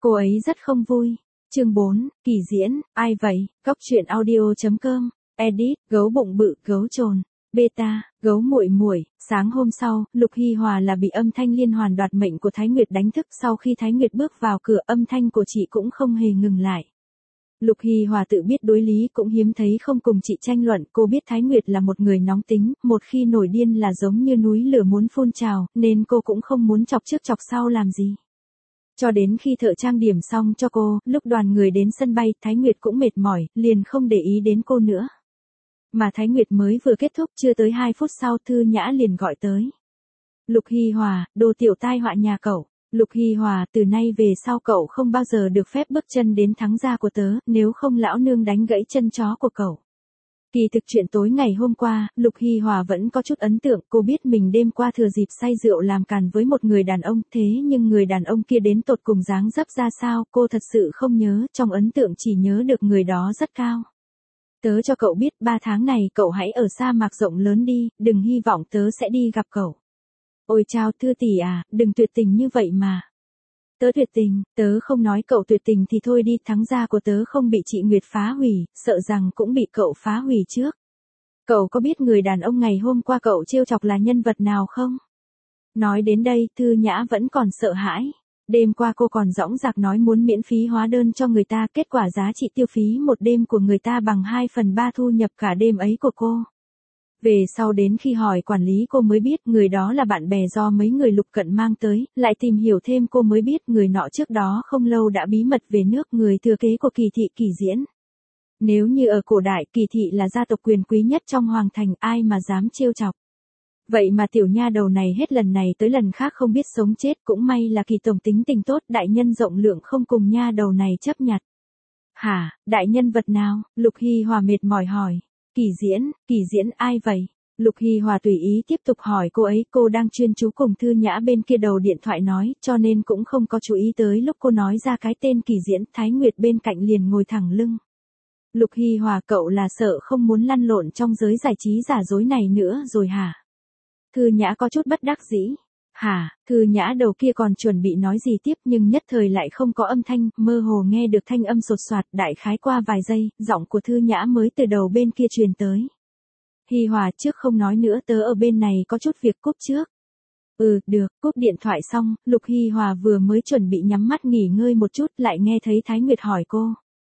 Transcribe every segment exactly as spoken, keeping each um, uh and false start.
Cô ấy rất không vui. Chương bốn, Kỳ Diễn, ai vậy? Góc truyện audio chấm com, edit, gấu bụng bự, gấu trồn, beta, gấu muội muội. Sáng hôm sau, Lục Hy Hòa là bị âm thanh liên hoàn đoạt mệnh của Thái Nguyệt đánh thức. Sau khi Thái Nguyệt bước vào cửa, âm thanh của chị cũng không hề ngừng lại. Lục Hy Hòa tự biết đối lý cũng hiếm thấy không cùng chị tranh luận. Cô biết Thái Nguyệt là một người nóng tính, một khi nổi điên là giống như núi lửa muốn phun trào, nên cô cũng không muốn chọc trước chọc sau làm gì. Cho đến khi thợ trang điểm xong cho cô, lúc đoàn người đến sân bay, Thái Nguyệt cũng mệt mỏi, liền không để ý đến cô nữa. Mà Thái Nguyệt mới vừa kết thúc, chưa tới hai phút sau Thư Nhã liền gọi tới. Lục Hy Hòa, đồ tiểu tai họa nhà cậu. Lục Hy Hòa, từ nay về sau cậu không bao giờ được phép bước chân đến thắng gia của tớ, nếu không lão nương đánh gãy chân chó của cậu. Kỳ thực chuyện tối ngày hôm qua, Lục Hy Hòa vẫn có chút ấn tượng. Cô biết mình đêm qua thừa dịp say rượu làm càn với một người đàn ông, thế nhưng người đàn ông kia đến tột cùng dáng dấp ra sao, cô thật sự không nhớ, trong ấn tượng chỉ nhớ được người đó rất cao. Tớ cho cậu biết, ba tháng này cậu hãy ở sa mạc rộng lớn đi, đừng hy vọng tớ sẽ đi gặp cậu. Ôi chao Thư tỷ à, đừng tuyệt tình như vậy mà. Tớ tuyệt tình, tớ không nói cậu tuyệt tình thì thôi đi, thắng gia của tớ không bị chị Nguyệt phá hủy, sợ rằng cũng bị cậu phá hủy trước. Cậu có biết người đàn ông ngày hôm qua cậu trêu chọc là nhân vật nào không? Nói đến đây, Thư Nhã vẫn còn sợ hãi. Đêm qua cô còn dõng dạc nói muốn miễn phí hóa đơn cho người ta, kết quả giá trị tiêu phí một đêm của người ta bằng hai phần ba thu nhập cả đêm ấy của cô. Về sau đến khi hỏi quản lý cô mới biết người đó là bạn bè do mấy người Lục Cận mang tới, lại tìm hiểu thêm cô mới biết người nọ trước đó không lâu đã bí mật về nước, người thừa kế của Kỳ thị Kỳ Diễn. Nếu như ở cổ đại, Kỳ thị là gia tộc quyền quý nhất trong hoàng thành, ai mà dám trêu chọc. Vậy mà tiểu nha đầu này hết lần này tới lần khác không biết sống chết, cũng may là Kỳ tổng tính tình tốt, đại nhân rộng lượng không cùng nha đầu này chấp nhặt. Hả, đại nhân vật nào? Lục Hy Hòa mệt mỏi hỏi. Kỳ Diễn, Kỳ Diễn ai vậy? Lục Hy Hòa tùy ý tiếp tục hỏi cô ấy, cô đang chuyên chú cùng Thư Nhã bên kia đầu điện thoại nói, cho nên cũng không có chú ý tới lúc cô nói ra cái tên Kỳ Diễn. Thái Nguyệt bên cạnh liền ngồi thẳng lưng. Lục Hy Hòa, cậu là sợ không muốn lăn lộn trong giới giải trí giả dối này nữa rồi hả? Thư Nhã có chút bất đắc dĩ. Hả, Thư Nhã đầu kia còn chuẩn bị nói gì tiếp nhưng nhất thời lại không có âm thanh, mơ hồ nghe được thanh âm sột soạt, đại khái qua vài giây, giọng của Thư Nhã mới từ đầu bên kia truyền tới. Hy Hòa, trước không nói nữa, tớ ở bên này có chút việc, cúp trước. Ừ, được, cúp điện thoại xong, Lục Hy Hòa vừa mới chuẩn bị nhắm mắt nghỉ ngơi một chút, lại nghe thấy Thái Nguyệt hỏi cô.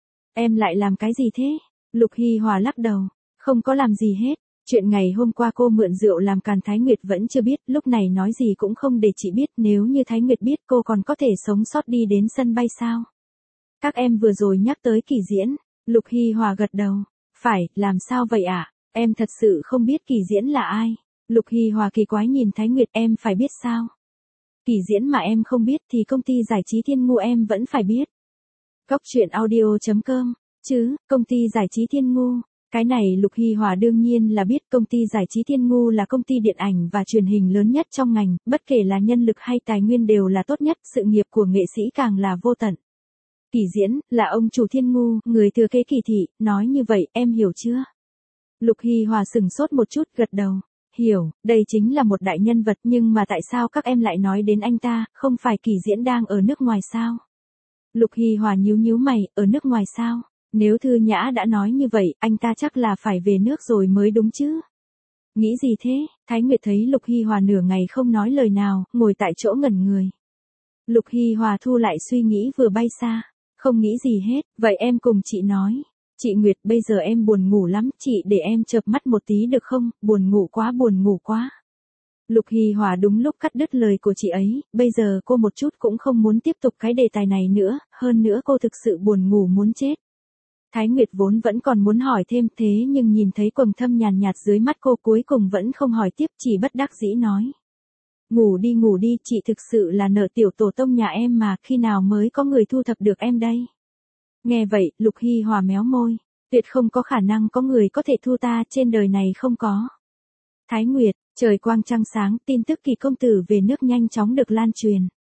Em lại làm cái gì thế? Lục Hy Hòa lắc đầu. Không có làm gì hết. Chuyện ngày hôm qua cô mượn rượu làm càn Thái Nguyệt vẫn chưa biết, lúc này nói gì cũng không để chị biết, nếu như Thái Nguyệt biết cô còn có thể sống sót đi đến sân bay sao? Các em vừa rồi nhắc tới Kỳ Diễn. Lục Hy Hòa gật đầu. Phải, làm sao vậy ạ? À? Em thật sự không biết Kỳ Diễn là ai. Lục Hy Hòa kỳ quái nhìn Thái Nguyệt, em phải biết sao? Kỳ Diễn mà em không biết thì công ty giải trí Thiên Ngu em vẫn phải biết. Góc truyện audio chấm com, chứ, công ty giải trí Thiên Ngu. Cái này Lục Hy Hòa đương nhiên là biết, công ty giải trí Thiên Ngu là công ty điện ảnh và truyền hình lớn nhất trong ngành, bất kể là nhân lực hay tài nguyên đều là tốt nhất, sự nghiệp của nghệ sĩ càng là vô tận. Kỳ Diễn, là ông chủ Thiên Ngu, người thừa kế Kỳ thị, nói như vậy, em hiểu chưa? Lục Hy Hòa sừng sốt một chút, gật đầu. Hiểu, đây chính là một đại nhân vật, nhưng mà tại sao các em lại nói đến anh ta, không phải Kỳ Diễn đang ở nước ngoài sao? Lục Hy Hòa nhíu nhíu mày, ở nước ngoài sao? Nếu Thư Nhã đã nói như vậy, anh ta chắc là phải về nước rồi mới đúng chứ? Nghĩ gì thế? Thái Nguyệt thấy Lục Hy Hòa nửa ngày không nói lời nào, ngồi tại chỗ ngẩn người. Lục Hy Hòa thu lại suy nghĩ vừa bay xa. Không nghĩ gì hết, vậy em cùng chị nói. Chị Nguyệt, bây giờ em buồn ngủ lắm, chị để em chợp mắt một tí được không? Buồn ngủ quá, buồn ngủ quá. Lục Hy Hòa đúng lúc cắt đứt lời của chị ấy, bây giờ cô một chút cũng không muốn tiếp tục cái đề tài này nữa, hơn nữa cô thực sự buồn ngủ muốn chết. Thái Nguyệt vốn vẫn còn muốn hỏi thêm, thế nhưng nhìn thấy quầng thâm nhàn nhạt dưới mắt cô, cuối cùng vẫn không hỏi tiếp, chỉ bất đắc dĩ nói. Ngủ đi ngủ đi, chị thực sự là nợ tiểu tổ tông nhà em mà, khi nào mới có người thu thập được em đây? Nghe vậy, Lục Hy Hòa méo môi, tuyệt không có khả năng có người có thể thu ta, trên đời này không có. Thái Nguyệt, trời quang trăng sáng, tin tức Kỳ công tử về nước nhanh chóng được lan truyền.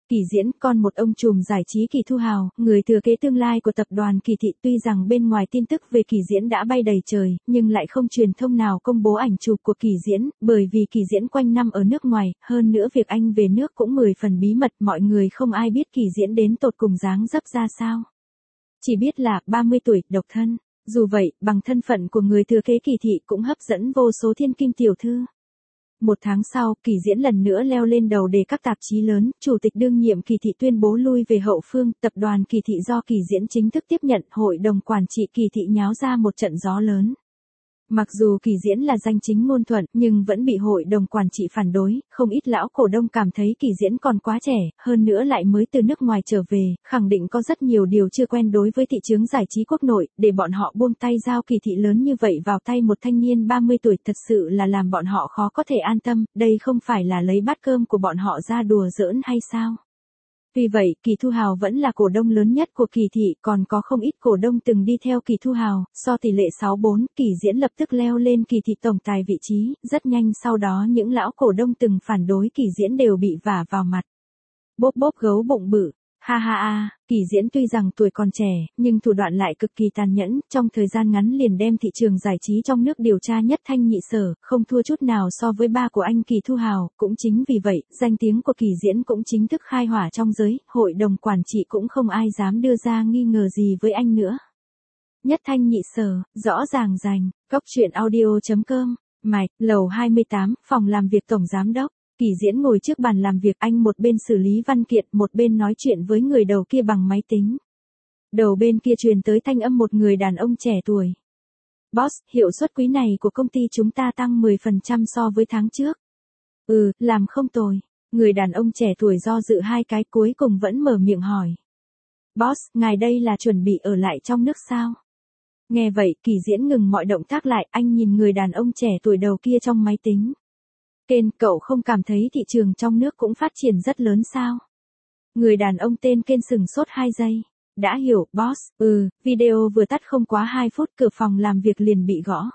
Kỳ Diễn, con một ông trùm giải trí Kỳ Thu Hào, người thừa kế tương lai của tập đoàn Kỳ Thị, tuy rằng bên ngoài tin tức về Kỳ Diễn đã bay đầy trời, nhưng lại không truyền thông nào công bố ảnh chụp của Kỳ Diễn, bởi vì Kỳ Diễn quanh năm ở nước ngoài, hơn nữa việc anh về nước cũng mười phần bí mật, mọi người không ai biết Kỳ Diễn đến tột cùng dáng dấp ra sao. Chỉ biết là ba mươi tuổi, độc thân. Dù vậy, bằng thân phận của người thừa kế Kỳ Thị cũng hấp dẫn vô số thiên kim tiểu thư. Một tháng sau, Kỳ Diễn lần nữa leo lên đầu đề các tạp chí lớn, chủ tịch đương nhiệm Kỳ Thị tuyên bố lui về hậu phương, tập đoàn Kỳ Thị do Kỳ Diễn chính thức tiếp nhận, hội đồng quản trị Kỳ Thị nháo ra một trận gió lớn. Mặc dù Kỳ Diễn là danh chính ngôn thuận, nhưng vẫn bị hội đồng quản trị phản đối, không ít lão cổ đông cảm thấy Kỳ Diễn còn quá trẻ, hơn nữa lại mới từ nước ngoài trở về, khẳng định có rất nhiều điều chưa quen đối với thị trường giải trí quốc nội, để bọn họ buông tay giao Kỳ Thị lớn như vậy vào tay một thanh niên ba mươi tuổi thật sự là làm bọn họ khó có thể an tâm, đây không phải là lấy bát cơm của bọn họ ra đùa giỡn hay sao? Vì vậy, Kỳ Thu Hào vẫn là cổ đông lớn nhất của Kỳ Thị, còn có không ít cổ đông từng đi theo Kỳ Thu Hào, so tỷ lệ sáu bốn, Kỳ Diễn lập tức leo lên Kỳ Thị tổng tài vị trí, rất nhanh sau đó những lão cổ đông từng phản đối Kỳ Diễn đều bị vả vào mặt. Bốp bốp gấu bụng bự. Ha ha ha, Kỳ Diễn tuy rằng tuổi còn trẻ, nhưng thủ đoạn lại cực kỳ tàn nhẫn, trong thời gian ngắn liền đem thị trường giải trí trong nước điều tra nhất thanh nhị sở, không thua chút nào so với ba của anh Kỳ Thu Hào, cũng chính vì vậy, danh tiếng của Kỳ Diễn cũng chính thức khai hỏa trong giới, hội đồng quản trị cũng không ai dám đưa ra nghi ngờ gì với anh nữa. Nhất thanh nhị sở, rõ ràng rành, góc truyện audio chấm com, mạch, lầu hai mươi tám, phòng làm việc tổng giám đốc. Kỳ Diễn ngồi trước bàn làm việc, anh một bên xử lý văn kiện, một bên nói chuyện với người đầu kia bằng máy tính. Đầu bên kia truyền tới thanh âm một người đàn ông trẻ tuổi. Boss, hiệu suất quý này của công ty chúng ta tăng mười phần trăm so với tháng trước. Ừ, làm không tồi. Người đàn ông trẻ tuổi do dự hai cái cuối cùng vẫn mở miệng hỏi. Boss, ngài đây là chuẩn bị ở lại trong nước sao? Nghe vậy, Kỳ Diễn ngừng mọi động tác lại, anh nhìn người đàn ông trẻ tuổi đầu kia trong máy tính. Ken, cậu không cảm thấy thị trường trong nước cũng phát triển rất lớn sao? Người đàn ông tên Ken sừng sốt hai giây. Đã hiểu, boss, ừ, video vừa tắt không quá hai phút cửa phòng làm việc liền bị gõ.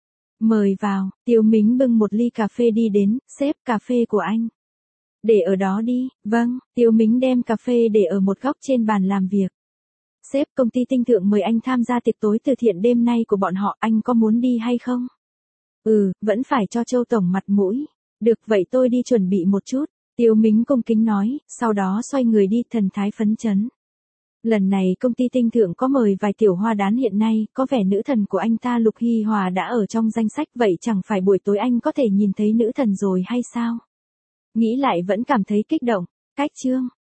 Mời vào, Tiêu Mính bưng một ly cà phê đi đến, sếp, cà phê của anh. Để ở đó đi, vâng, Tiêu Mính đem cà phê để ở một góc trên bàn làm việc. Sếp, công ty Tinh Thượng mời anh tham gia tiệc tối từ thiện đêm nay của bọn họ, anh có muốn đi hay không? Ừ, vẫn phải cho Châu Tổng mặt mũi. Được vậy tôi đi chuẩn bị một chút, Tiêu Mính cung kính nói, sau đó xoay người đi thần thái phấn chấn. Lần này công ty Tinh Thượng có mời vài tiểu hoa đán hiện nay, có vẻ nữ thần của anh ta Lục Hy Hòa đã ở trong danh sách, vậy chẳng phải buổi tối anh có thể nhìn thấy nữ thần rồi hay sao? Nghĩ lại vẫn cảm thấy kích động, cách chương.